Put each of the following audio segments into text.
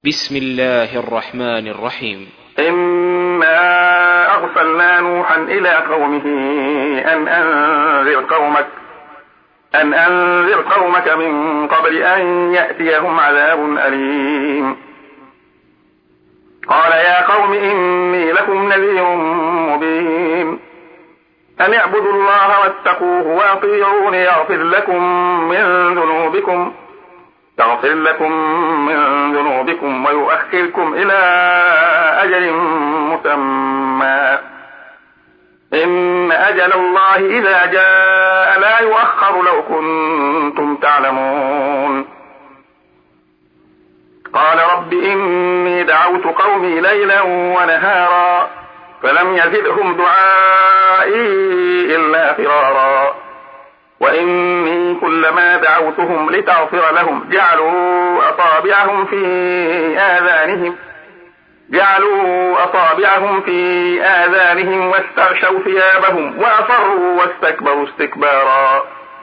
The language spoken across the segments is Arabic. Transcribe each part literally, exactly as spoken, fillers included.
بسم الله الرحمن الرحيم. إنا أرسلنا نوحا إلى قومه أن أنذر قومك أن أنذر قومك من قبل أن يأتيهم عذاب أليم. قال يا قوم إني لكم نذير مبين أن اعبدوا الله واتقوه وأطيعوني يغفر لكم من ذنوبكم يغفر لكم من ذنوبكم ويؤخركم إلى أجل مسمى إن أجل الله إذا جاء لا يؤخر لو كنتم تعلمون. قال رب إني دعوت قومي ليلا ونهارا فلم يزدهم دعائي إلا فرارا وإني كلما دعوتهم لتغفر لهم جعلوا أصابعهم في آذانهم جعلوا أصابعهم في آذانهم واستغشوا ثيابهم وأصروا واستكبروا استكبارا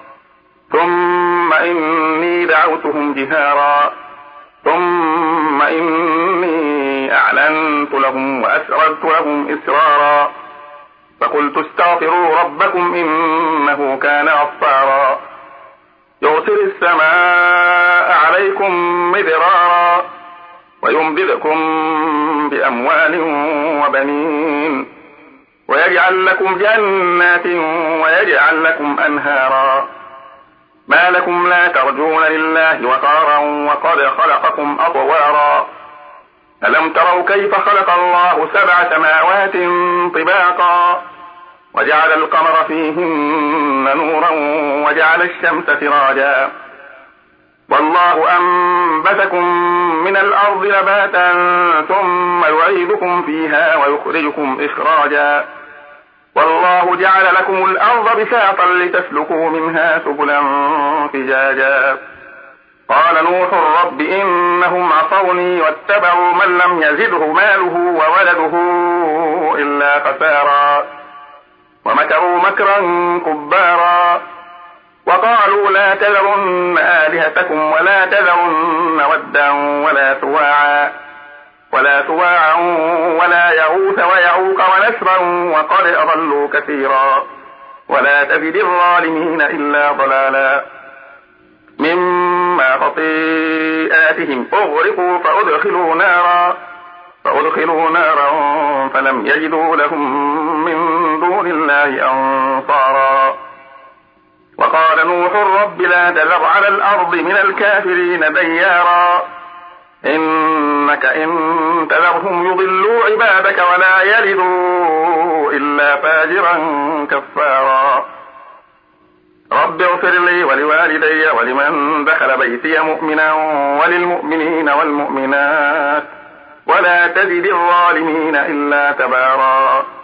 ثم إني دعوتهم جهارا ثم إني أعلنت لهم وأسررت لهم إسرارا فقلت استغفروا ربكم إنه كان غفارا يرسل السماء عليكم مدرارا ويمددكم بأموال وبنين ويجعل لكم جنات ويجعل لكم أنهارا ما لكم لا ترجون لله وقارا وقد خلقكم أطوارا ألم تروا كيف خلق الله سبع سماوات طباقا وجعل القمر فيهن نورا وجعل الشمس سراجا والله أنبتكم من الأرض نباتا ثم يعيدكم فيها ويخرجكم إخراجا والله جعل لكم الأرض بساطا لتسلكوا منها سبلا فجاجا قال نوح رب إنهم عصوني واتبعوا من لم يزده ماله وولده إلا خسارا ومكروا مكرا كبارا وقالوا لا تذرن آلهتكم ولا تذرن ودا ولا سواعا ولا سواعا ولا يغوث ويعوق ونسرا وقد أضلوا كثيرا ولا تزد الظالمين إلا ضلالا مما خطيئاتهم أغرقوا فأدخلوا نارا فأدخلوا نارا فلم يجدوا لهم من دون الله أنصارا وقال نوح رب لا تذر على الأرض من الكافرين ديارا إنك إن تذرهم يضلوا عبادك ولا يلدوا إلا فاجرا كفارا رب اغفر لي ولوالدي ولمن دخل بيتي مؤمنا وللمؤمنين والمؤمنات ولا تزد الظالمين إلا تبارا.